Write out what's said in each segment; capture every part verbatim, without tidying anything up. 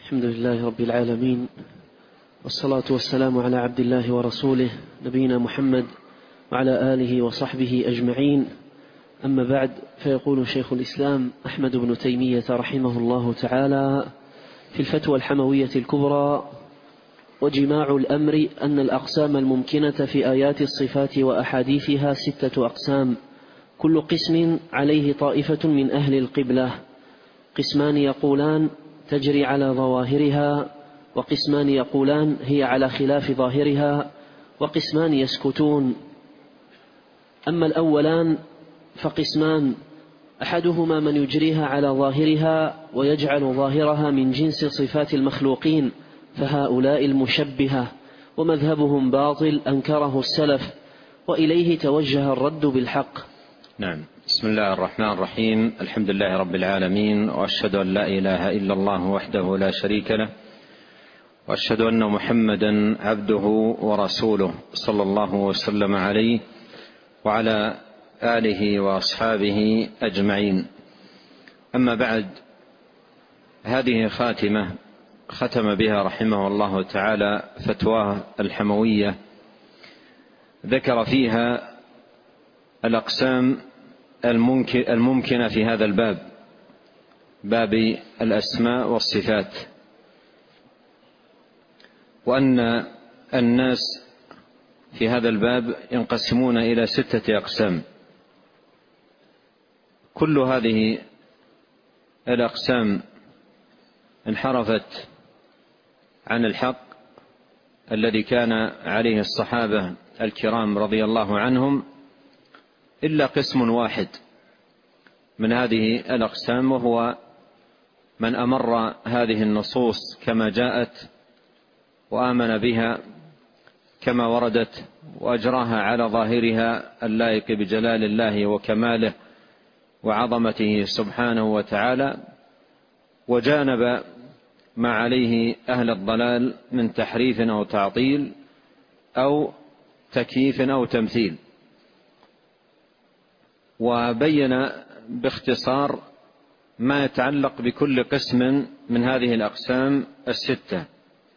الحمد لله رب العالمين، والصلاة والسلام على عبد الله ورسوله نبينا محمد وعلى آله وصحبه أجمعين. أما بعد، فيقول شيخ الإسلام أحمد بن تيمية رحمه الله تعالى في الفتوى الحموية الكبرى: وجماع الأمر أن الأقسام الممكنة في آيات الصفات وأحاديثها ستة أقسام، كل قسم عليه طائفة من أهل القبلة. قسمان يقولان تجري على ظواهرها، وقسمان يقولان هي على خلاف ظاهرها، وقسمان يسكتون. أما الأولان فقسمان: أحدهما من يجريها على ظاهرها ويجعل ظاهرها من جنس صفات المخلوقين، فهؤلاء المشبهة، ومذهبهم باطل أنكره السلف، وإليه توجه الرد بالحق. نعم. بسم الله الرحمن الرحيم. الحمد لله رب العالمين، وأشهد أن لا إله إلا الله وحده لا شريك له، وأشهد أن محمدا عبده ورسوله صلى الله وسلم عليه وعلى آله وأصحابه أجمعين. أما بعد، هذه خاتمة ختم بها رحمه الله تعالى فتواه الحموية، ذكر فيها الأقسام الممكنة في هذا الباب، باب الأسماء والصفات، وأن الناس في هذا الباب ينقسمون إلى ستة أقسام. كل هذه الأقسام انحرفت عن الحق الذي كان عليه الصحابة الكرام رضي الله عنهم، إلا قسم واحد من هذه الأقسام، وهو من أمر هذه النصوص كما جاءت وآمن بها كما وردت، وأجراها على ظاهرها اللائق بجلال الله وكماله وعظمته سبحانه وتعالى، وجانب ما عليه أهل الضلال من تحريف أو تعطيل أو تكييف أو تمثيل. وبين باختصار ما يتعلق بكل قسم من هذه الأقسام الستة،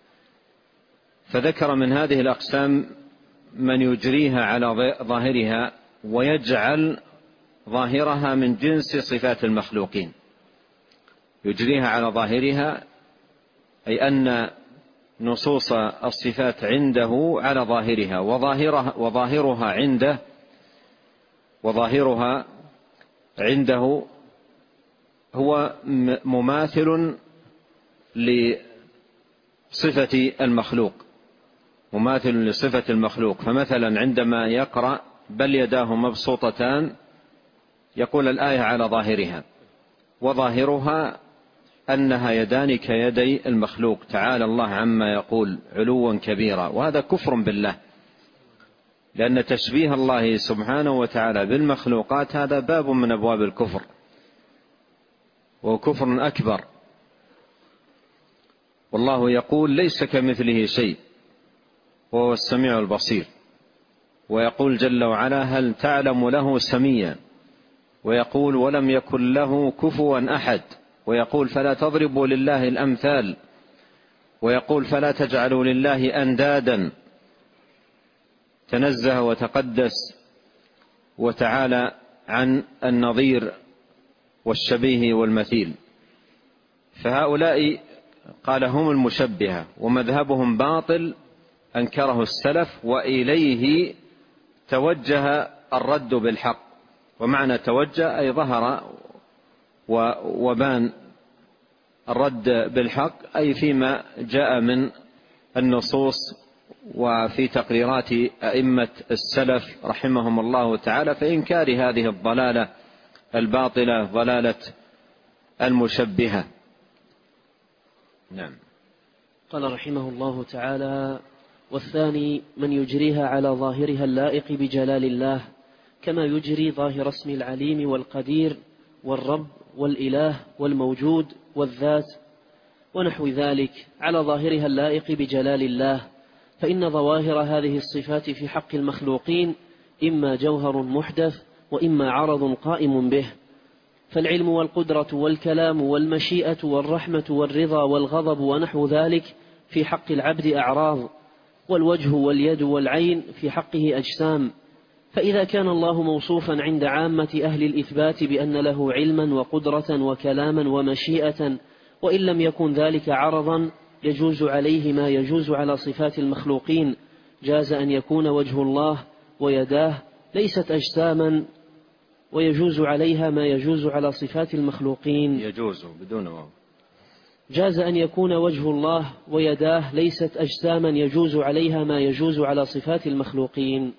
فذكر من هذه الأقسام من يجريها على ظاهرها ويجعل ظاهرها من جنس صفات المخلوقين. يجريها على ظاهرها أي أن نصوص الصفات عنده على ظاهرها، وظاهرها, وظاهرها عنده وظاهرها عنده هو مماثل لصفة المخلوق، مماثل لصفة المخلوق. فمثلا عندما يقرأ بل يداه مبسوطتان، يقول الآية على ظاهرها، وظاهرها أنها يدان كيدي المخلوق، تعالى الله عما يقول علوا كبيرا. وهذا كفر بالله، لأن تشبيه الله سبحانه وتعالى بالمخلوقات هذا باب من أبواب الكفر، وكفر أكبر. والله يقول ليس كمثله شيء وهو السميع البصير، ويقول جل وعلا هل تعلم له سميا، ويقول ولم يكن له كفوا أحد، ويقول فلا تضربوا لله الأمثال، ويقول فلا تجعلوا لله أندادا. تنزه وتقدس وتعالى عن النظير والشبيه والمثيل. فهؤلاء قال هم المشبهة، ومذهبهم باطل أنكره السلف، وإليه توجه الرد بالحق. ومعنى توجه أي ظهر وبان الرد بالحق، أي فيما جاء من النصوص وفي تقريرات أئمة السلف رحمهم الله تعالى، فإنكار هذه الضلالة الباطلة ضلالة المشبهة. نعم. قال رحمه الله تعالى: والثاني من يجريها على ظاهرها اللائق بجلال الله، كما يجري ظاهر اسم العليم والقدير والرب والإله والموجود والذات ونحو ذلك على ظاهرها اللائق بجلال الله، فإن ظواهر هذه الصفات في حق المخلوقين إما جوهر محدث وإما عرض قائم به. فالعلم والقدرة والكلام والمشيئة والرحمة والرضا والغضب ونحو ذلك في حق العبد أعراض، والوجه واليد والعين في حقه أجسام. فإذا كان الله موصوفا عند عامة أهل الإثبات بأن له علما وقدرة وكلاما ومشيئة، وإن لم يكن ذلك عرضا يجوز عليه ما يجوز على صفات المخلوقين، جاز أن يكون وجه الله ويداه ليست أجساما، ويجوز عليها ما يجوز على صفات المخلوقين. يجوز بدون واو. جاز أن يكون وجه الله ويداه ليست أجساما يجوز عليها ما يجوز على صفات المخلوقين.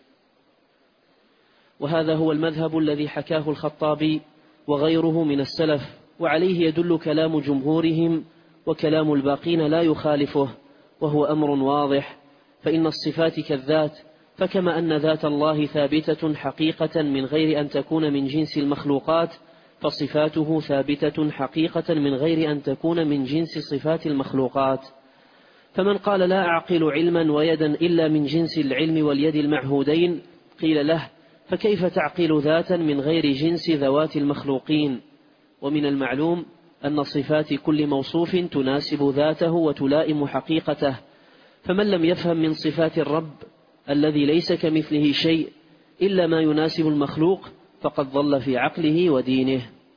وهذا هو المذهب الذي حكاه الخطابي وغيره من السلف، وعليه يدل كلام جمهورهم، وكلام الباقين لا يخالفه، وهو أمر واضح. فإن الصفات كالذات، فكما أن ذات الله ثابتة حقيقة من غير أن تكون من جنس المخلوقات، فصفاته ثابتة حقيقة من غير أن تكون من جنس صفات المخلوقات. فمن قال لا أعقل علما ويدا إلا من جنس العلم واليد المعهودين، قيل له فكيف تعقل ذاتا من غير جنس ذوات المخلوقين؟ ومن المعلوم أن صفات كل موصوف تناسب ذاته وتلائم حقيقته، فمن لم يفهم من صفات الرب الذي ليس كمثله شيء إلا ما يناسب المخلوق فقد ضل في عقله ودينه.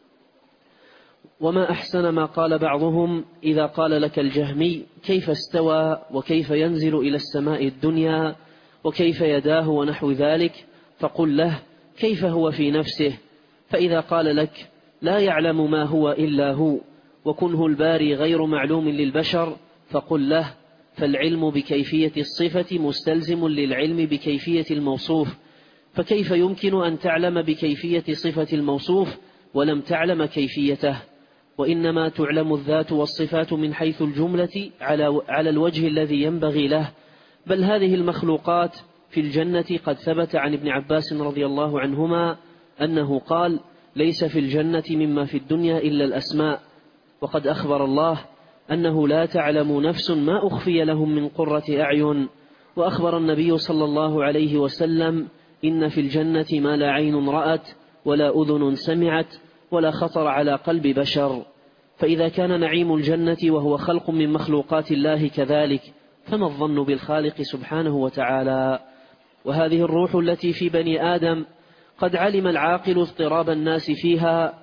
وما أحسن ما قال بعضهم إذا قال لك الجهمي كيف استوى وكيف ينزل إلى السماء الدنيا وكيف يداه ونحو ذلك، فقل له كيف هو في نفسه. فإذا قال لك لا يعلم ما هو إلا هو وكنه الباري غير معلوم للبشر، فقل له فالعلم بكيفية الصفة مستلزم للعلم بكيفية الموصوف، فكيف يمكن أن تعلم بكيفية صفة الموصوف ولم تعلم كيفيته؟ وإنما تعلم الذات والصفات من حيث الجملة على على الوجه الذي ينبغي له. بل هذه المخلوقات في الجنة قد ثبت عن ابن عباس رضي الله عنهما أنه قال ليس في الجنة مما في الدنيا إلا الأسماء. وقد أخبر الله أنه لا تعلم نفس ما أخفي لهم من قرة أعين. وأخبر النبي صلى الله عليه وسلم إن في الجنة ما لا عين رأت ولا أذن سمعت ولا خطر على قلب بشر. فإذا كان نعيم الجنة وهو خلق من مخلوقات الله كذلك، فما الظن بالخالق سبحانه وتعالى؟ وهذه الروح التي في بني آدم قد علم العاقل اضطراب الناس فيها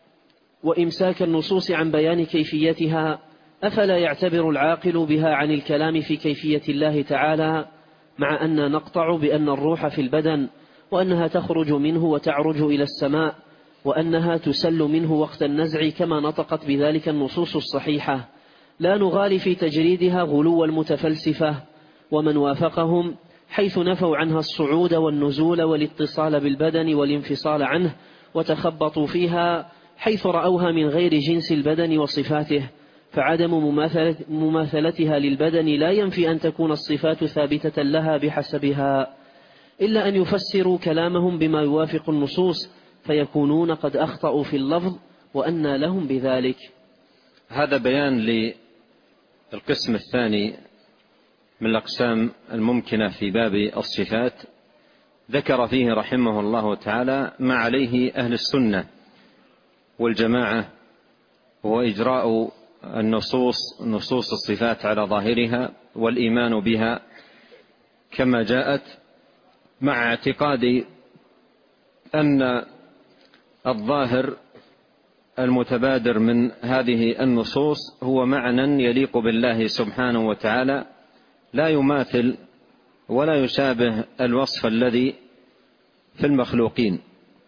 وإمساك النصوص عن بيان كيفيتها، أفلا يعتبر العاقل بها عن الكلام في كيفية الله تعالى، مع أن نقطع بأن الروح في البدن، وأنها تخرج منه وتعرج إلى السماء، وأنها تسل منه وقت النزع كما نطقت بذلك النصوص الصحيحة. لا نغالي في تجريدها غلو المتفلسفة ومن وافقهم، حيث نفوا عنها الصعود والنزول والاتصال بالبدن والانفصال عنه، وتخبطوا فيها حيث رأوها من غير جنس البدن وصفاته. فعدم مماثلتها للبدن لا ينفي أن تكون الصفات ثابتة لها بحسبها، إلا أن يفسروا كلامهم بما يوافق النصوص فيكونون قد أخطأوا في اللفظ، وأن لهم بذلك. هذا بيان للقسم الثاني من الأقسام الممكنة في باب الصفات، ذكر فيه رحمه الله تعالى ما عليه أهل السنة والجماعة، وهو إجراء النصوص نصوص الصفات على ظاهرها والإيمان بها كما جاءت، مع اعتقاد أن الظاهر المتبادر من هذه النصوص هو معنى يليق بالله سبحانه وتعالى، لا يماثل ولا يشابه الوصف الذي في المخلوقين.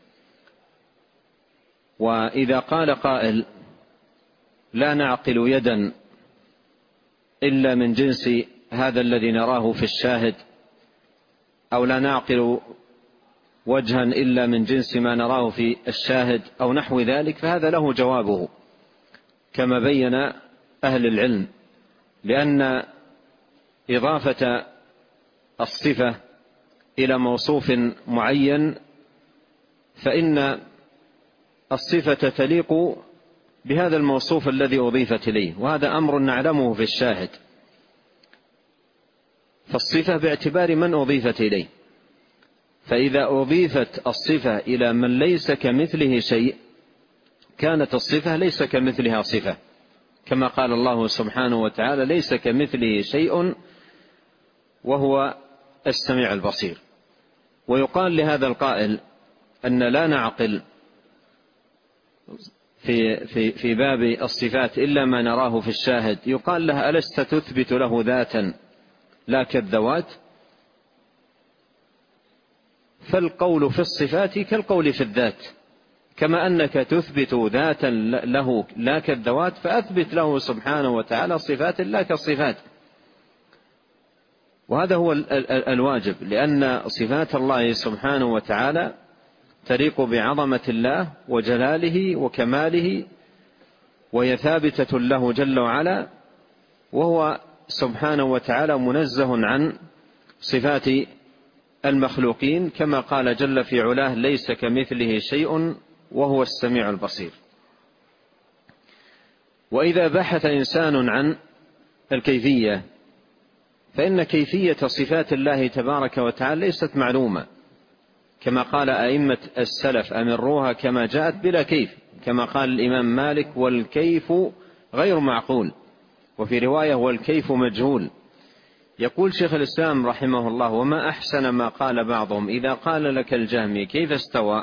وإذا قال قائل لا نعقل يدا إلا من جنس هذا الذي نراه في الشاهد، أو لا نعقل وجها إلا من جنس ما نراه في الشاهد أو نحو ذلك، فهذا له جوابه كما بين أهل العلم، لأن إضافة الصفة إلى موصوف معين فإن الصفة تليق بهذا الموصوف الذي أضيفت إليه، وهذا أمر نعلمه في الشاهد. فالصفة باعتبار من أضيفت إليه، فإذا أضيفت الصفة إلى من ليس كمثله شيء كانت الصفة ليس كمثلها صفة، كما قال الله سبحانه وتعالى: ليس كمثله شيء وهو السميع البصير. ويقال لهذا القائل أن لا نعقل في, في, في باب الصفات إلا ما نراه في الشاهد، يقال له: ألست تثبت له ذاتا لا كالذوات؟ فالقول في الصفات كالقول في الذات، كما أنك تثبت ذاتا له لا كالذوات، فأثبت له سبحانه وتعالى صفات لا كالصفات. وهذا هو الواجب، لأن صفات الله سبحانه وتعالى تليق بعظمة الله وجلاله وكماله، وهي ثابتة له جل وعلا، وهو سبحانه وتعالى منزه عن صفات المخلوقين، كما قال جل في علاه: ليس كمثله شيء وهو السميع البصير. وإذا بحث إنسان عن الكيفية، فإن كيفية صفات الله تبارك وتعالى ليست معلومة، كما قال أئمة السلف: أمروها كما جاءت بلا كيف، كما قال الإمام مالك: والكيف غير معقول. وفي رواية: والكيف مجهول. يقول شيخ الإسلام رحمه الله: وما أحسن ما قال بعضهم إذا قال لك الجهمي: كيف استوى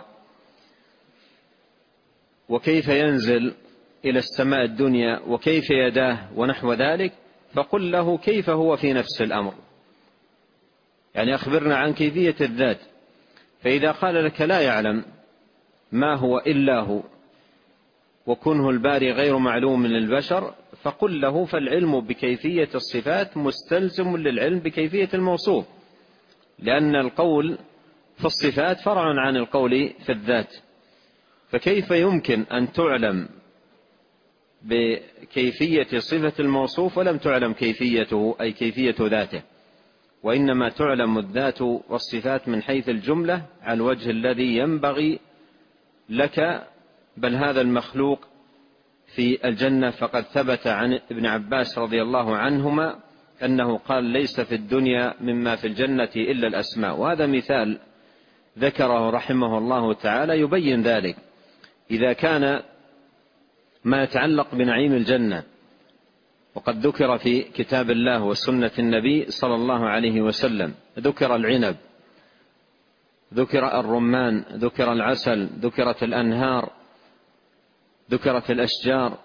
وكيف ينزل إلى السماء الدنيا وكيف يداه ونحو ذلك، فقل له: كيف هو في نفس الأمر، يعني أخبرنا عن كيفية الذات. فإذا قال لك لا يعلم ما هو إلا هو وكنه الباري غير معلوم للبشر، فقل له: فالعلم بكيفية الصفات مستلزم للعلم بكيفية الموصوف، لأن القول في الصفات فرع عن القول في الذات. فكيف يمكن أن تعلم بكيفية صفة الموصوف ولم تعلم كيفيته، أي كيفية ذاته؟ وإنما تعلم الذات والصفات من حيث الجملة على الوجه الذي ينبغي لك. بل هذا المخلوق في الجنة، فقد ثبت عن ابن عباس رضي الله عنهما أنه قال: ليس في الدنيا مما في الجنة إلا الأسماء. وهذا مثال ذكره رحمه الله تعالى يبين ذلك. إذا كان ما يتعلق بنعيم الجنة، وقد ذكر في كتاب الله وسنة النبي صلى الله عليه وسلم، ذكر العنب، ذكر الرمان، ذكر العسل، ذكرت الأنهار، ذكرت الأشجار.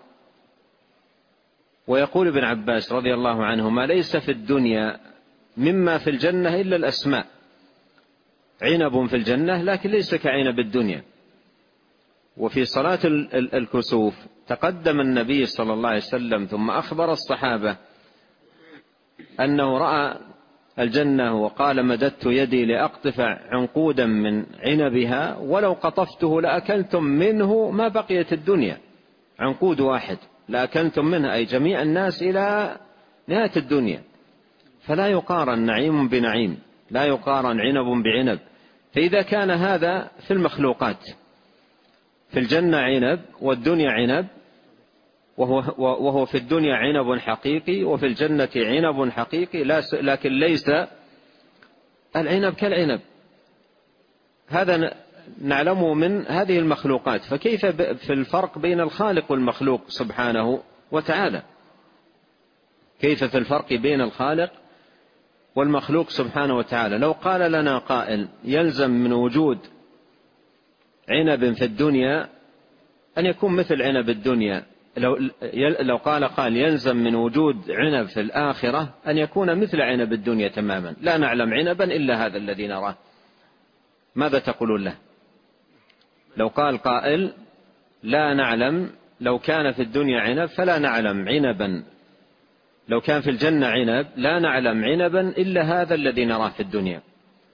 ويقول ابن عباس رضي الله عنهما: ليس في الدنيا مما في الجنة إلا الأسماء. عنب في الجنة لكن ليس كعنب الدنيا. وفي صلاة الكسوف تقدم النبي صلى الله عليه وسلم ثم أخبر الصحابة أنه رأى الجنة وقال: مددت يدي لأقطف عنقودا من عنبها ولو قطفته لأكلتم منه ما بقيت الدنيا. عنقود واحد لأكلتم منه، أي جميع الناس إلى نهاية الدنيا. فلا يقارن نعيم بنعيم، لا يقارن عنب بعنب. فإذا كان هذا في المخلوقات، في الجنة عنب والدنيا عنب، وهو, وهو في الدنيا عنب حقيقي وفي الجنة عنب حقيقي، لكن ليس العنب كالعنب. هذا نعلمه من هذه المخلوقات. فكيف في الفرق بين الخالق والمخلوق سبحانه وتعالى؟ كيف في الفرق بين الخالق والمخلوق سبحانه وتعالى؟ لو قال لنا قائل: يلزم من وجود عنب في الدنيا أن يكون مثل عنب الدنيا، لو, لو قال قال يلزم من وجود عنب في الآخرة أن يكون مثل عنب الدنيا تماما، لا نعلم عنبا إلا هذا الذي نراه، ماذا تقولون له؟ لو قال قائل: لا نعلم، لو كان في الدنيا عنب فلا نعلم عنبا، لو كان في الجنة عنب لا نعلم عنبا إلا هذا الذي نراه في الدنيا،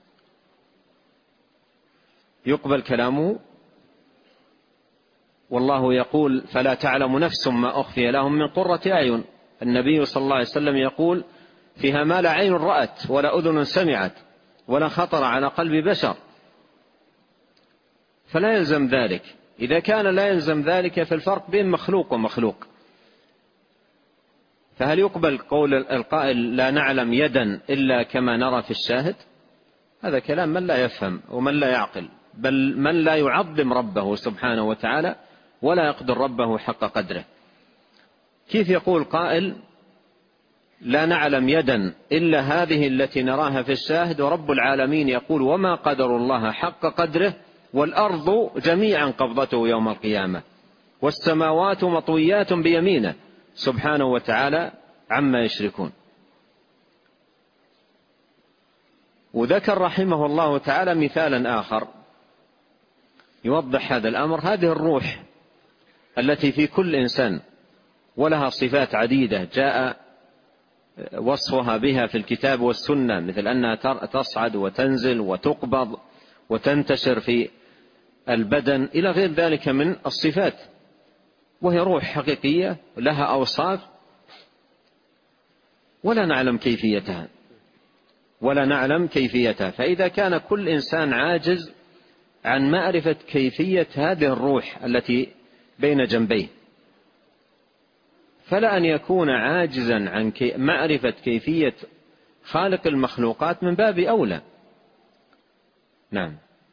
يقبل كلامه؟ والله يقول: فلا تعلم نفس ما أخفي لهم من قرة أعين. النبي صلى الله عليه وسلم يقول: فيها ما لا عين رأت ولا أذن سمعت ولا خطر على قلب بشر. فلا يلزم ذلك. إذا كان لا يلزم ذلك، في الفرق بين مخلوق ومخلوق. فهل يقبل قول القائل: لا نعلم يدا إلا كما نرى في الشاهد؟ هذا كلام من لا يفهم ومن لا يعقل، بل من لا يعظم ربه سبحانه وتعالى ولا يقدر ربه حق قدره. كيف يقول قائل لا نعلم يدا إلا هذه التي نراها في الشاهد، ورب العالمين يقول وما قدر الله حق قدره والأرض جميعا قبضته يوم القيامة والسماوات مطويات بيمينه سبحانه وتعالى عما يشركون. وذكر رحمه الله تعالى مثالا آخر يوضح هذا الأمر. هذه الروح التي في كل إنسان ولها صفات عديدة جاء وصفها بها في الكتاب والسنة، مثل أنها تصعد وتنزل وتقبض وتنتشر في البدن إلى غير ذلك من الصفات، وهي روح حقيقية لها أوصاف ولا نعلم كيفيتها ولا نعلم كيفيتها. فإذا كان كل إنسان عاجز عن معرفة كيفية هذه الروح التي بين جنبيه، فلا أن يكون عاجزا عن معرفة كيفية خالق المخلوقات من باب أولى. نعم.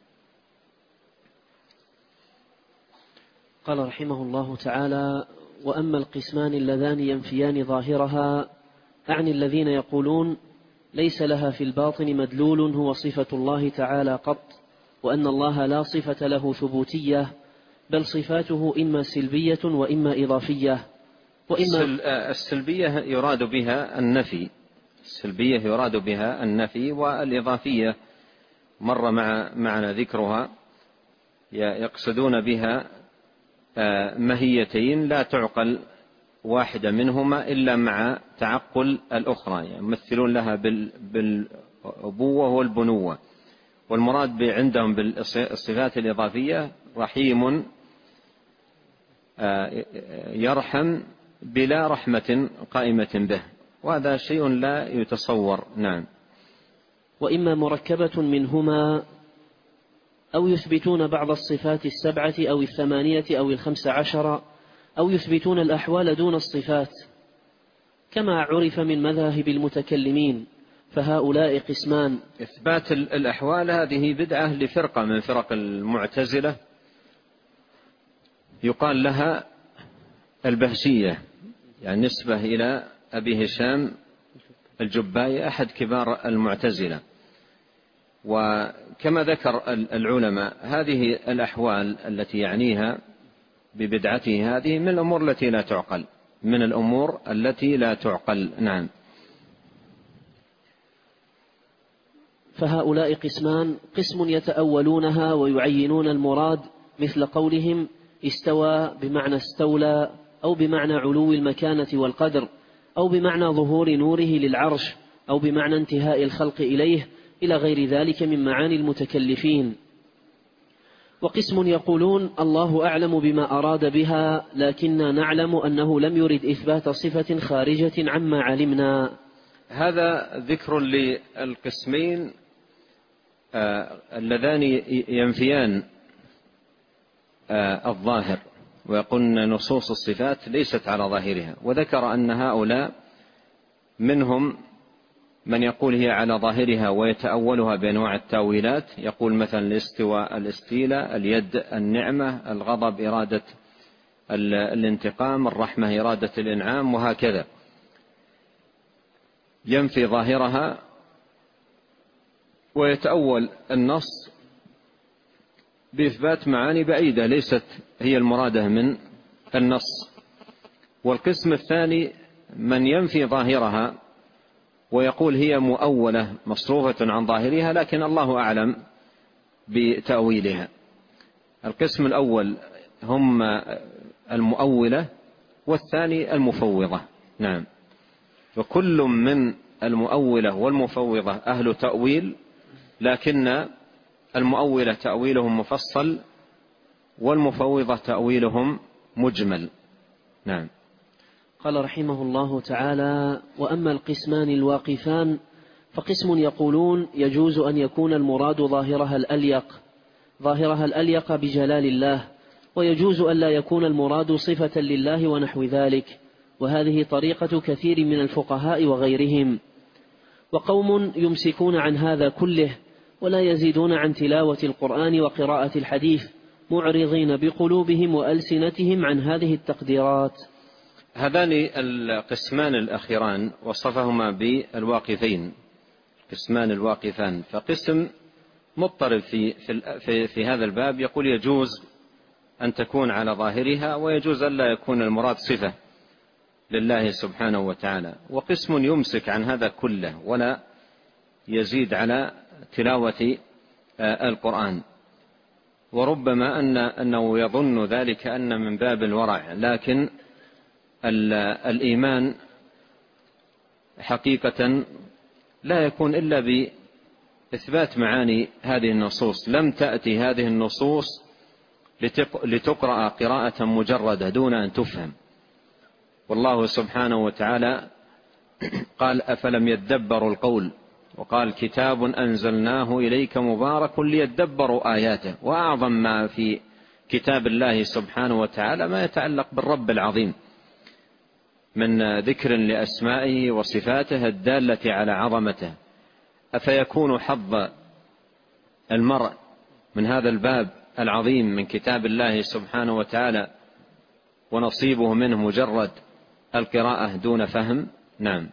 قال رحمه الله تعالى: وأما القسمان اللذان ينفيان ظاهرها، أعني الذين يقولون ليس لها في الباطن مدلول هو صفة الله تعالى قط، وأن الله لا صفة له ثبوتية، بل صفاته إما سلبية وإما إضافية. وإما السلبية يراد بها النفي، السلبية يراد بها النفي، والإضافية مر مع معنا ذكرها، يقصدون بها ماهيتين لا تعقل واحدة منهما إلا مع تعقل الأخرى، يعني يمثلون لها بالأبوة والبنوة. والمراد عندهم بالصفات الإضافية رحيم يرحم بلا رحمة قائمة به، وهذا شيء لا يتصور. نعم. وإما مركبة منهما، أو يثبتون بعض الصفات السبعة أو الثمانية أو الخمس عشر، أو يثبتون الأحوال دون الصفات، كما عرف من مذاهب المتكلمين، فهؤلاء قسمان. إثبات الأحوال هذه بدعة لفرقة من فرق المعتزلة يقال لها البهشية، يعني نسبة إلى أبي هشام الجبائي أحد كبار المعتزلة. وكما ذكر العلماء هذه الأحوال التي يعنيها ببدعته هذه من الأمور التي لا تعقل، من الأمور التي لا تعقل. نعم. فهؤلاء قسمان: قسم يتأولونها ويعينون المراد، مثل قولهم استوى بمعنى استولى، أو بمعنى علو المكانة والقدر، أو بمعنى ظهور نوره للعرش، أو بمعنى انتهاء الخلق إليه، إلى غير ذلك من معاني المتكلفين. وقسم يقولون الله أعلم بما أراد بها، لكننا نعلم أنه لم يرد إثبات صفة خارجة عما علمنا. هذا ذكر للقسمين آه اللذان ينفيان آه الظاهر، ويقولن نصوص الصفات ليست على ظاهرها. وذكر أن هؤلاء منهم من يقول هي على ظاهرها ويتأولها بأنواع التاويلات، يقول مثلا الاستواء الاستيلاء، اليد النعمة، الغضب إرادة الانتقام، الرحمة إرادة الإنعام، وهكذا ينفي ظاهرها ويتأول النص بإثبات معاني بعيدة ليست هي المرادة من النص. والقسم الثاني من ينفي ظاهرها ويقول هي مؤولة مصروفة عن ظاهرها، لكن الله أعلم بتأويلها. القسم الأول هم المؤولة، والثاني المفوضة. نعم. وكل من المؤولة والمفوضة أهل تأويل، لكن المؤولة تأويلهم مفصل والمفوضة تأويلهم مجمل. نعم. قال رحمه الله تعالى: وأما القسمان الواقفان، فقسم يقولون يجوز أن يكون المراد ظاهرها الأليق ظاهرها الأليق بجلال الله، ويجوز أن لا يكون المراد صفة لله ونحو ذلك، وهذه طريقة كثير من الفقهاء وغيرهم. وقوم يمسكون عن هذا كله ولا يزيدون عن تلاوة القرآن وقراءة الحديث، معرضين بقلوبهم وألسنتهم عن هذه التقديرات. هذان القسمان الأخيران وصفهما بالواقفين، قسمان الواقفان. فقسم مضطرب في, في, في هذا الباب يقول يجوز أن تكون على ظاهرها ويجوز أن لا يكون المراد صفة لله سبحانه وتعالى، وقسم يمسك عن هذا كله ولا يزيد على تلاوة القرآن، وربما أن أنه يظن ذلك أن من باب الورع، لكن الإيمان حقيقة لا يكون إلا بإثبات معاني هذه النصوص. لم تأتي هذه النصوص لتقرأ قراءة مجردة دون أن تفهم، والله سبحانه وتعالى قال أفلم يدبروا القول، وقال كتاب أنزلناه إليك مبارك ليدبروا آياته. وأعظم ما في كتاب الله سبحانه وتعالى ما يتعلق بالرب العظيم من ذكر لأسمائه وصفاته الدالة على عظمته. أفيكون حظ المرء من هذا الباب العظيم من كتاب الله سبحانه وتعالى ونصيبه منه مجرد القراءة دون فهم؟ نعم.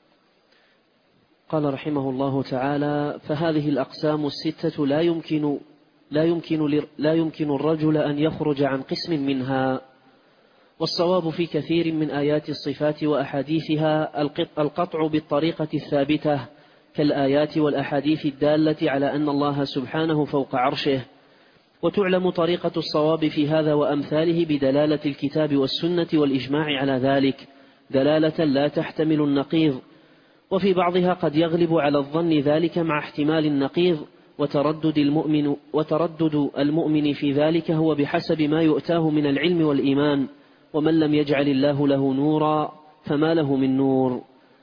قال رحمه الله تعالى: فهذه الأقسام الستة لا يمكن لا يمكن لا يمكن الرجل أن يخرج عن قسم منها، والصواب في كثير من آيات الصفات وأحاديثها القطع بالطريقة الثابتة كالآيات والأحاديث الدالة على أن الله سبحانه فوق عرشه، وتعلم طريقة الصواب في هذا وأمثاله بدلالة الكتاب والسنة والإجماع على ذلك دلالة لا تحتمل النقيض، وفي بعضها قد يغلب على الظن ذلك مع احتمال النقيض، وتردد المؤمن, وتردد المؤمن في ذلك هو بحسب ما يؤتاه من العلم والإيمان، ومن لم يجعل الله له نورا فما له من نور.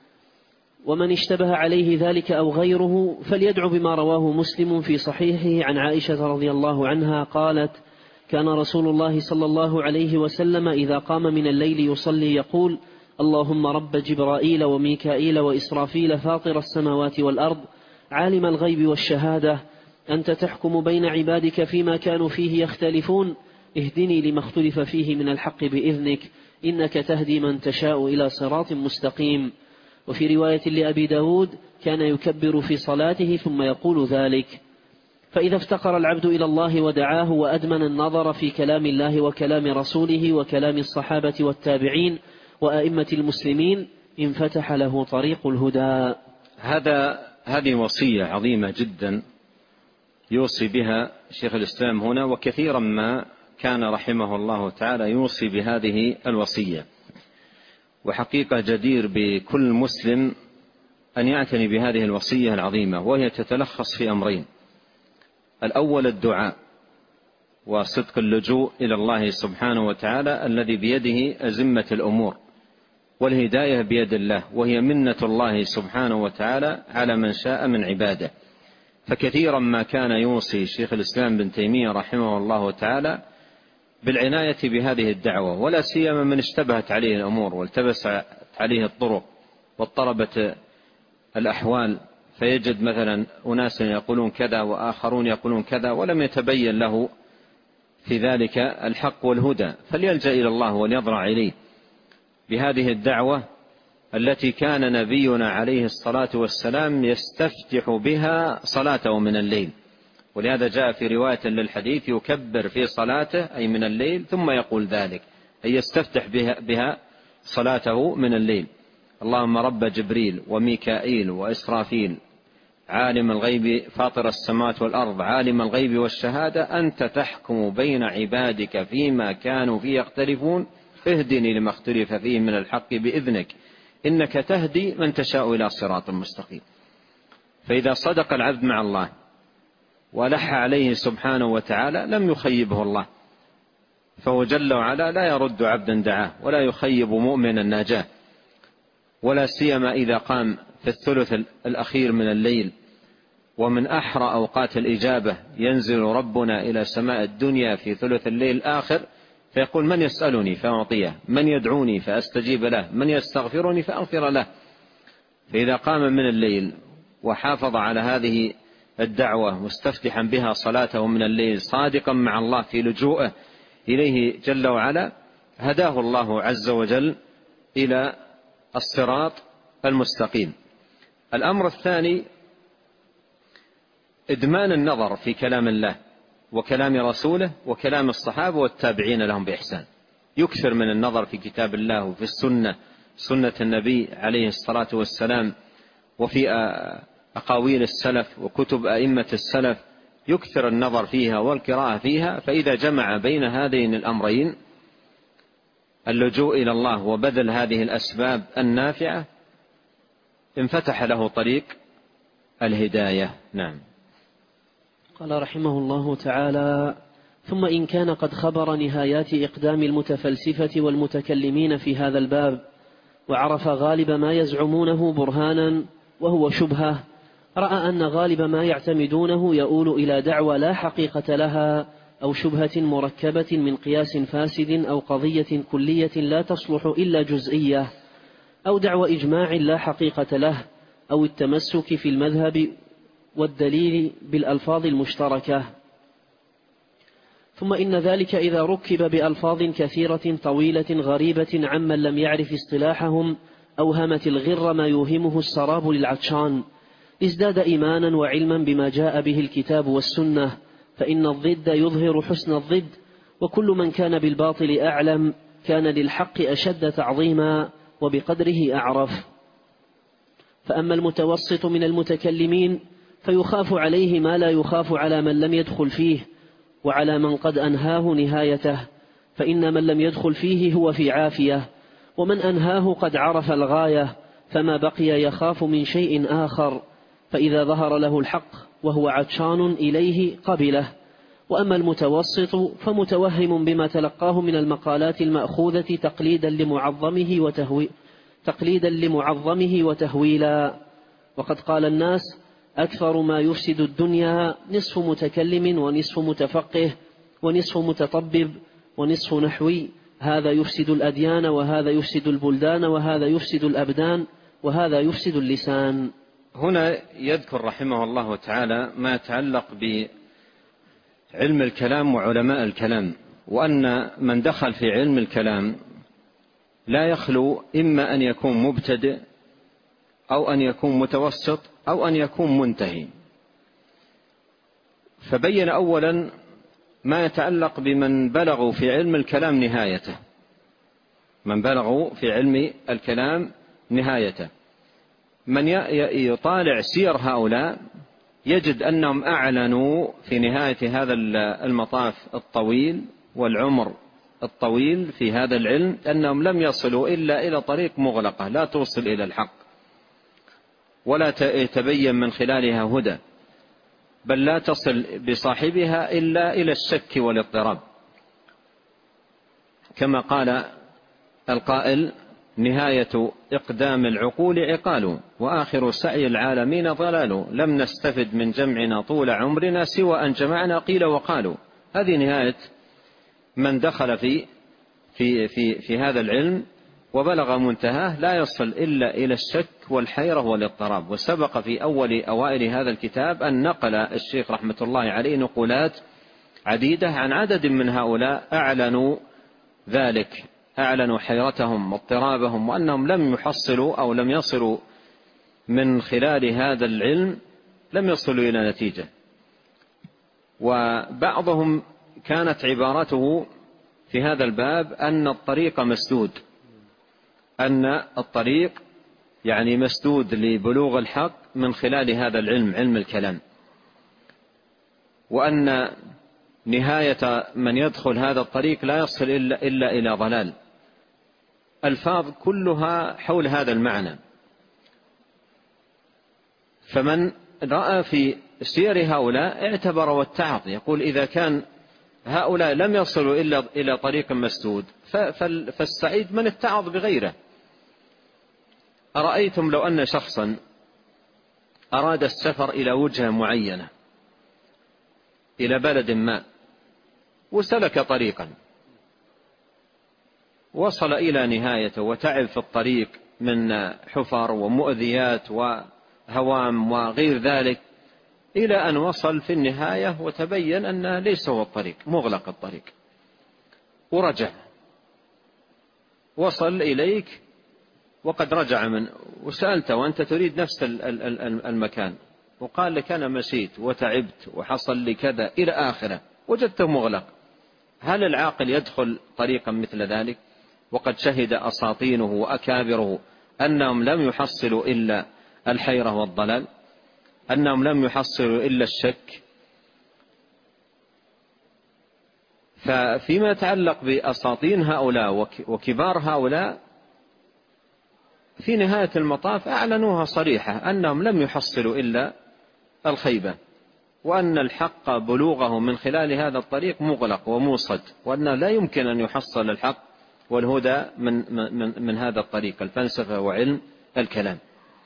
ومن اشتبه عليه ذلك أو غيره فليدعو بما رواه مسلم في صحيحه عن عائشة رضي الله عنها قالت: كان رسول الله صلى الله عليه وسلم إذا قام من الليل يصلي يقول: اللهم رب جبرائيل وميكائيل وإسرافيل فاطر السماوات والأرض عالم الغيب والشهادة أنت تحكم بين عبادك فيما كانوا فيه يختلفون اهدني لما اختلف فيه من الحق بإذنك إنك تهدي من تشاء إلى صراط مستقيم. وفي رواية لأبي داود كان يكبر في صلاته ثم يقول ذلك. فإذا افتقر العبد إلى الله ودعاه وأدمن النظر في كلام الله وكلام رسوله وكلام الصحابة والتابعين وأئمة المسلمين انفتح له طريق الهدى. هذا هذه وصية عظيمة جدا يوصي بها شيخ الإسلام هنا، وكثيرا ما كان رحمه الله تعالى يوصي بهذه الوصية، وحقيقة جدير بكل مسلم أن يعتني بهذه الوصية العظيمة، وهي تتلخص في أمرين: الأول الدعاء وصدق اللجوء إلى الله سبحانه وتعالى الذي بيده أزمة الأمور، والهداية بيد الله، وهي منة الله سبحانه وتعالى على من شاء من عباده. فكثيرا ما كان يوصي شيخ الإسلام بن تيمية رحمه الله تعالى بالعناية بهذه الدعوة، ولا سيما من اشتبهت عليه الأمور والتبست عليه الطرق واضطربت الأحوال، فيجد مثلا أناس يقولون كذا وآخرون يقولون كذا ولم يتبين له في ذلك الحق والهدى، فليلجأ إلى الله وليضرع إليه بهذه الدعوة التي كان نبينا عليه الصلاة والسلام يستفتح بها صلاته من الليل. ولهذا جاء في رواية للحديث: يكبر في صلاته أي من الليل ثم يقول ذلك، أي يستفتح بها, بها صلاته من الليل: اللهم رب جبريل وميكائيل وإسرافيل عالم الغيب فاطر السماوات والأرض عالم الغيب والشهادة أنت تحكم بين عبادك فيما كانوا فيه يختلفون اهدني لما اختلف فيه من الحق بإذنك إنك تهدي من تشاء إلى صراط مستقيم. فإذا صدق العبد مع الله ولح عليه سبحانه وتعالى لم يخيبه الله، فهو جل وعلا لا يرد عبدا دعاه ولا يخيب مؤمنا ناجاه، ولا سيما إذا قام في الثلث الأخير من الليل، ومن أحرى أوقات الإجابة ينزل ربنا إلى سماء الدنيا في ثلث الليل الآخر فيقول: من يسألني فأعطيه، من يدعوني فأستجيب له، من يستغفرني فأغفر له. فإذا قام من الليل وحافظ على هذه الدعوة مستفتحا بها صلاته من الليل صادقا مع الله في لجوءه إليه جل وعلا، هداه الله عز وجل إلى الصراط المستقيم. الأمر الثاني إدمان النظر في كلام الله وكلام رسوله وكلام الصحابة والتابعين لهم بإحسان، يكثر من النظر في كتاب الله وفي السنة، سنة النبي عليه الصلاة والسلام، وفي أقاويل السلف وكتب أئمة السلف، يكثر النظر فيها والقراءة فيها. فإذا جمع بين هذين الأمرين، اللجوء إلى الله وبذل هذه الأسباب النافعة، انفتح له طريق الهداية. نعم. قال رحمه الله تعالى: ثم إن كان قد خبر نهايات إقدام المتفلسفة والمتكلمين في هذا الباب، وعرف غالب ما يزعمونه برهانا وهو شبهة، رأى أن غالب ما يعتمدونه يؤول إلى دعوى لا حقيقة لها، أو شبهة مركبة من قياس فاسد، أو قضية كلية لا تصلح إلا جزئية، أو دعوى إجماع لا حقيقة له، أو التمسك في المذهب والدليل بالألفاظ المشتركة. ثم إن ذلك إذا ركب بألفاظ كثيرة طويلة غريبة عمن لم يعرف اصطلاحهم أوهمت الغر ما يوهمه السراب للعطشان، ازداد إيمانا وعلما بما جاء به الكتاب والسنة، فإن الضد يظهر حسن الضد، وكل من كان بالباطل أعلم كان للحق أشد تعظيما وبقدره أعرف. فأما المتوسط من المتكلمين فيخاف عليه ما لا يخاف على من لم يدخل فيه وعلى من قد أنهاه نهايته، فإن من لم يدخل فيه هو في عافية، ومن أنهاه قد عرف الغاية، فما بقي يخاف من شيء آخر، فإذا ظهر له الحق وهو عطشان إليه قبله. وأما المتوسط فمتوهم بما تلقاه من المقالات المأخوذة تقليدا لمعظمه وتهوي تقليدا لمعظمه وتهويلا. وقد قال الناس: أكثر ما يفسد الدنيا نصف متكلم ونصف متفقه ونصف متطبب ونصف نحوي، هذا يفسد الأديان وهذا يفسد البلدان وهذا يفسد الأبدان وهذا يفسد اللسان. هنا يذكر رحمه الله تعالى ما يتعلق بعلم الكلام وعلماء الكلام، وأن من دخل في علم الكلام لا يخلو إما أن يكون مبتدئ أو أن يكون متوسط أو أن يكون منتهي. فبين أولا ما يتعلق بمن بلغوا في علم الكلام نهايته، من بلغوا في علم الكلام نهايته. من يطالع سير هؤلاء يجد أنهم أعلنوا في نهاية هذا المطاف الطويل والعمر الطويل في هذا العلم أنهم لم يصلوا إلا إلى طريق مغلقة لا توصل إلى الحق ولا يتبين من خلالها هدى، بل لا تصل بصاحبها إلا إلى الشك والاضطراب، كما قال القائل: نهاية إقدام العقول عقال، وآخر سعي العالمين ضلال، لم نستفد من جمعنا طول عمرنا سوى أن جمعنا قيل وقالوا. هذه نهاية من دخل في في في في هذا العلم وبلغ منتهاه، لا يصل إلا إلى الشك والحيرة والاضطراب. وسبق في أول أوائل هذا الكتاب أن نقل الشيخ رحمة الله عليه نقولات عديدة عن عدد من هؤلاء أعلنوا ذلك، أعلنوا حيرتهم واضطرابهم، وأنهم لم يحصلوا أو لم يصلوا من خلال هذا العلم، لم يصلوا إلى نتيجة. وبعضهم كانت عبارته في هذا الباب أن الطريق مسدود، أن الطريق يعني مسدود لبلوغ الحق من خلال هذا العلم، علم الكلام، وأن نهاية من يدخل هذا الطريق لا يصل إلا, إلا إلى ضلال. ألفاظ كلها حول هذا المعنى. فمن رأى في سير هؤلاء اعتبر واتعظ، يقول: إذا كان هؤلاء لم يصلوا إلا إلى طريق مسدود فالسعيد من اتعظ بغيره. أرأيتم لو أن شخصا أراد السفر إلى وجهة معينة، إلى بلد ما، وسلك طريقا وصل إلى نهايته وتعب في الطريق من حفر ومؤذيات وهوام وغير ذلك، إلى أن وصل في النهاية وتبين أنه ليس هو الطريق، مغلق الطريق، ورجع، وصل إليك وقد رجع من وسألته وأنت تريد نفس المكان وقال لك أنا مشيت وتعبت وحصل لي كذا إلى آخره، وجدته مغلق. هل العاقل يدخل طريقا مثل ذلك وقد شهد أساطينه وأكابره أنهم لم يحصلوا إلا الحيرة والضلال، أنهم لم يحصلوا إلا الشك؟ ففيما يتعلق بأساطين هؤلاء وكبار هؤلاء، في نهاية المطاف أعلنوها صريحة أنهم لم يحصلوا إلا الخيبة، وأن الحق بلوغه من خلال هذا الطريق مغلق وموصد، وأن لا يمكن أن يحصل الحق والهدى من, من, من هذا الطريق، الفلسفة وعلم الكلام.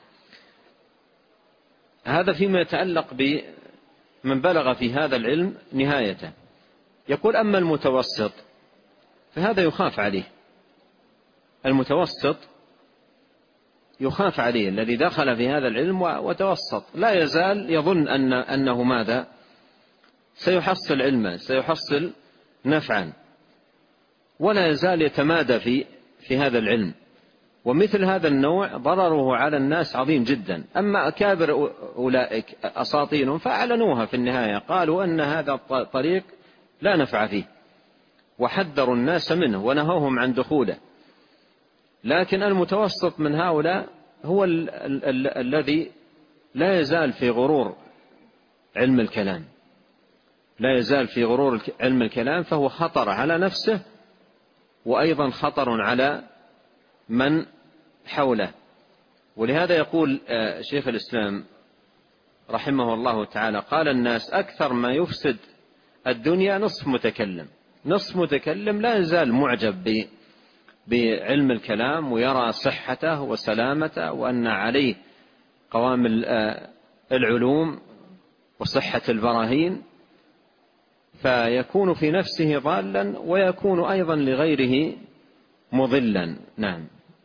هذا فيما يتعلق بمن بلغ في هذا العلم نهايته. يقول أما المتوسط فهذا يخاف عليه، المتوسط يخاف عليه، الذي دخل في هذا العلم وتوسط لا يزال يظن أن أنه ماذا سيحصل علما، سيحصل نفعا، ولا يزال يتمادى في في هذا العلم. ومثل هذا النوع ضرره على الناس عظيم جدا. أما أكابر أولئك أساطينهم فأعلنوها في النهاية، قالوا أن هذا الطريق لا نفع فيه، وحذروا الناس منه ونهوهم عن دخوله. لكن المتوسط من هؤلاء هو ال ال ال الذي لا يزال في غرور علم الكلام، لا يزال في غرور علم الكلام، فهو خطر على نفسه وأيضا خطر على من حوله. ولهذا يقول شيخ الإسلام رحمه الله تعالى: قال الناس أكثر ما يفسد الدنيا نصف متكلم. نصف متكلم لا يزال معجب بعلم الكلام ويرى صحته وسلامته وأن عليه قوام العلوم وصحة البراهين، فيكون في نفسه ضالا ويكون أيضا لغيره مضلا. نعم.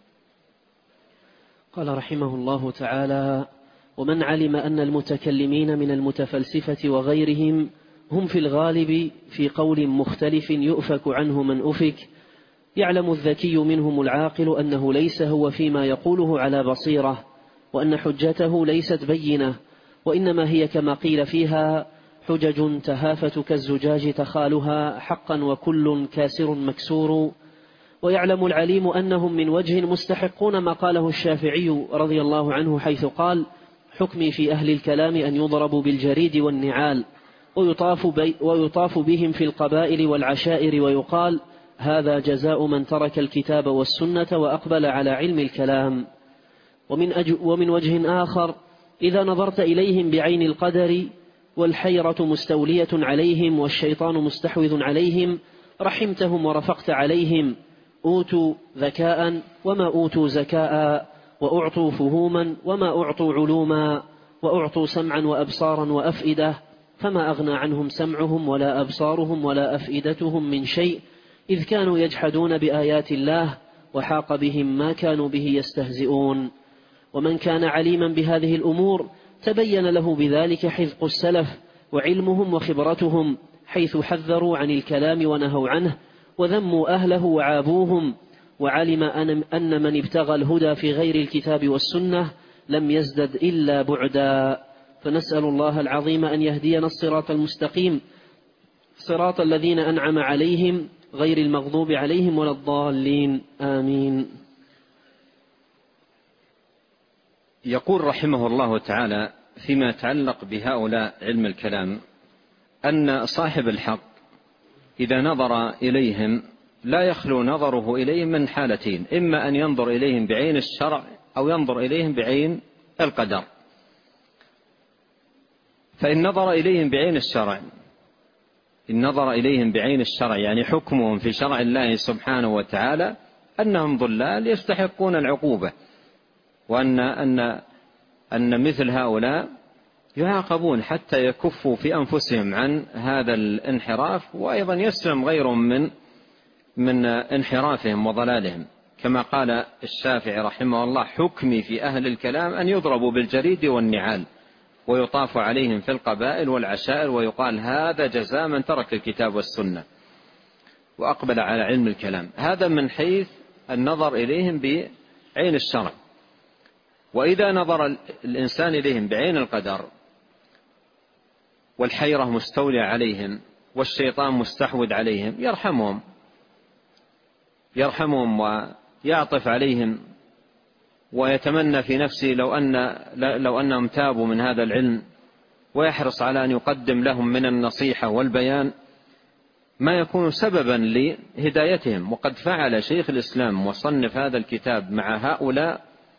قال رحمه الله تعالى: ومن علم أن المتكلمين من المتفلسفة وغيرهم هم في الغالب في قول مختلف يؤفك عنه من أفك، يعلم الذكي منهم العاقل أنه ليس هو فيما يقوله على بصيرة، وأن حجته ليست بينة، وإنما هي كما قيل فيها: حجج تهافت كالزجاج تخالها حقا وكل كاسر مكسور. ويعلم العليم أنهم من وجه مستحقون ما قاله الشافعي رضي الله عنه حيث قال: حكمي في أهل الكلام أن يضربوا بالجريد والنعال، ويطاف, بي ويطاف بهم في القبائل والعشائر، ويقال: هذا جزاء من ترك الكتاب والسنة وأقبل على علم الكلام. ومن, أج ومن وجه آخر: إذا نظرت إليهم بعين القدر والحيرة مستولية عليهم والشيطان مستحوذ عليهم، رحمتهم ورفقت عليهم. أوتوا ذكاء وما أوتوا زكاء، وأعطوا فهوما وما أعطوا علوما، وأعطوا سمعا وأبصارا وأفئدة، فما أغنى عنهم سمعهم ولا أبصارهم ولا أفئدتهم من شيء، إذ كانوا يجحدون بآيات الله وحاق بهم ما كانوا به يستهزئون. ومن كان عليما بهذه الأمور تبين له بذلك حذق السلف وعلمهم وخبرتهم، حيث حذروا عن الكلام ونهوا عنه وذموا أهله وعابوهم، وعلم أن من ابتغى الهدى في غير الكتاب والسنة لم يزدد إلا بعدا. فنسأل الله العظيم أن يهدينا الصراط المستقيم، صراط الذين أنعم عليهم غير المغضوب عليهم ولا الضالين، آمين. يقول رحمه الله تعالى فيما يتعلق بهؤلاء علم الكلام أن صاحب الحق إذا نظر إليهم لا يخلو نظره إليهم من حالتين: إما أن ينظر إليهم بعين الشرع أو ينظر إليهم بعين القدر. فإن نظر إليهم بعين الشرع إن نظر إليهم بعين الشرع يعني حكمهم في شرع الله سبحانه وتعالى أنهم ضلال يستحقون العقوبة، وأن أن أن مثل هؤلاء يعاقبون حتى يكفوا في أنفسهم عن هذا الانحراف، وأيضا يسلم غيرهم من من انحرافهم وضلالهم، كما قال الشافعي رحمه الله: حكمي في أهل الكلام أن يضربوا بالجريد والنعال، ويطاف عليهم في القبائل والعشائر ويقال هذا جزاء من ترك الكتاب والسنة وأقبل على علم الكلام. هذا من حيث النظر إليهم بعين الشرع. وإذا نظر الإنسان إليهم بعين القدر والحيرة مستولية عليهم والشيطان مستحوذ عليهم يرحمهم يرحمهم ويعطف عليهم ويتمنى في نفسه لو أن لو أنهم تابوا من هذا العلم، ويحرص على أن يقدم لهم من النصيحة والبيان ما يكون سببا لهدايتهم. وقد فعل شيخ الإسلام وصنف هذا الكتاب مع هؤلاء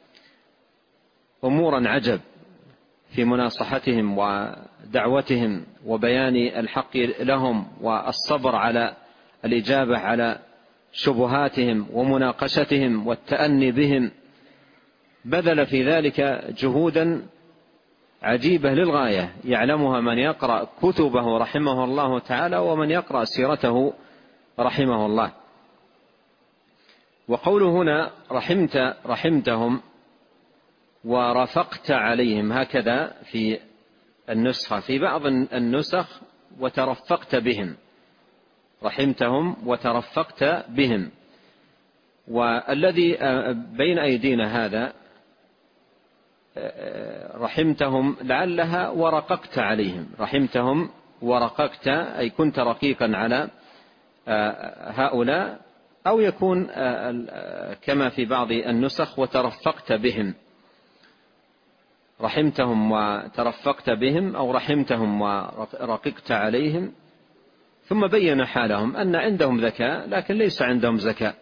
أمورا عجب في مناصحتهم ودعوتهم وبيان الحق لهم والصبر على الإجابة على شبهاتهم ومناقشتهم والتأني بهم. بذل في ذلك جهودا عجيبة للغاية يعلمها من يقرأ كتبه رحمه الله تعالى ومن يقرأ سيرته رحمه الله. وقوله هنا رحمت رحمتهم ورفقت عليهم هكذا في النسخة، في بعض النسخ وترفقت بهم، رحمتهم وترفقت بهم. والذي بين أيدينا هذا رحمتهم لعلها ورققت عليهم، رحمتهم ورققت أي كنت رقيقا على هؤلاء، أو يكون كما في بعض النسخ وترفقت بهم، رحمتهم وترفقت بهم أو رحمتهم ورققت عليهم. ثم بين حالهم أن عندهم ذكاء لكن ليس عندهم ذكاء،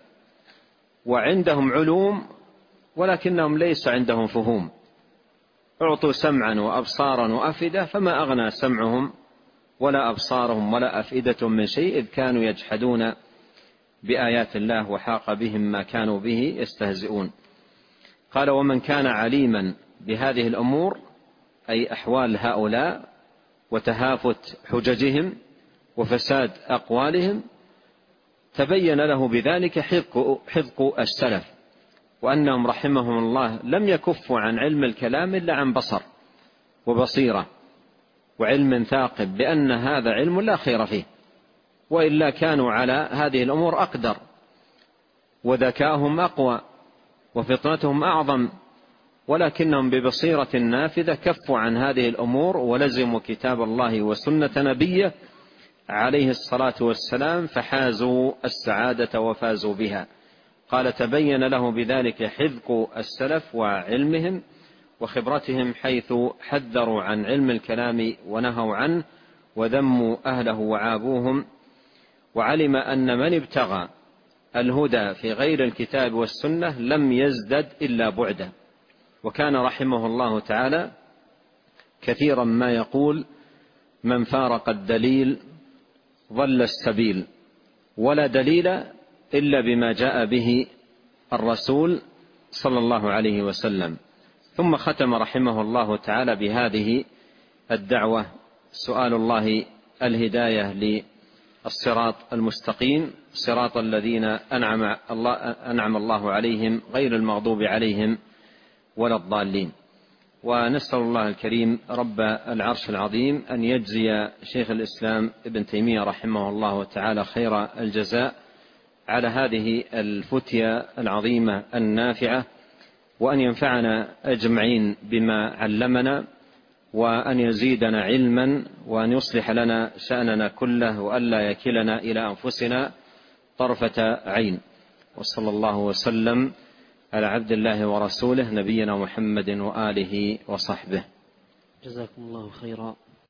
وعندهم علوم ولكنهم ليس عندهم فهوم، أعطوا سمعا وأبصارا وأفئدة فما أغنى سمعهم ولا أبصارهم ولا أفئدة من شيء إذ كانوا يجحدون بآيات الله وحاق بهم ما كانوا به يستهزئون. قال ومن كان عليما بهذه الأمور أي أحوال هؤلاء وتهافت حججهم وفساد أقوالهم تبين له بذلك حذق السلف، وأنهم رحمهم الله لم يكفوا عن علم الكلام إلا عن بصر وبصيرة وعلم ثاقب بأن هذا علم لا خير فيه، وإلا كانوا على هذه الأمور أقدر وذكاهم أقوى وفطنتهم أعظم، ولكنهم ببصيرة نافذة كفوا عن هذه الأمور ولزموا كتاب الله وسنة نبيه عليه الصلاة والسلام فحازوا السعادة وفازوا بها. قال تبين له بذلك حذق السلف وعلمهم وخبرتهم حيث حذروا عن علم الكلام ونهوا عنه وذموا أهله وعابوهم، وعلم أن من ابتغى الهدى في غير الكتاب والسنة لم يزدد إلا بعدا. وكان رحمه الله تعالى كثيرا ما يقول من فارق الدليل ضل السبيل، ولا دليل إلا بما جاء به الرسول صلى الله عليه وسلم. ثم ختم رحمه الله تعالى بهذه الدعوة: سؤال الله الهداية للصراط المستقيم صراط الذين أنعم الله, أنعم الله عليهم غير المغضوب عليهم ولا الضالين. ونسأل الله الكريم رب العرش العظيم أن يجزي شيخ الإسلام ابن تيمية رحمه الله تعالى خير الجزاء على هذه الفتية العظيمة النافعة، وأن ينفعنا أجمعين بما علمنا، وأن يزيدنا علما، وأن يصلح لنا شأننا كله، وألا يكلنا إلى أنفسنا طرفة عين. وصلى الله وسلم على عبد الله ورسوله نبينا محمد وآله وصحبه. جزاكم الله خيرا.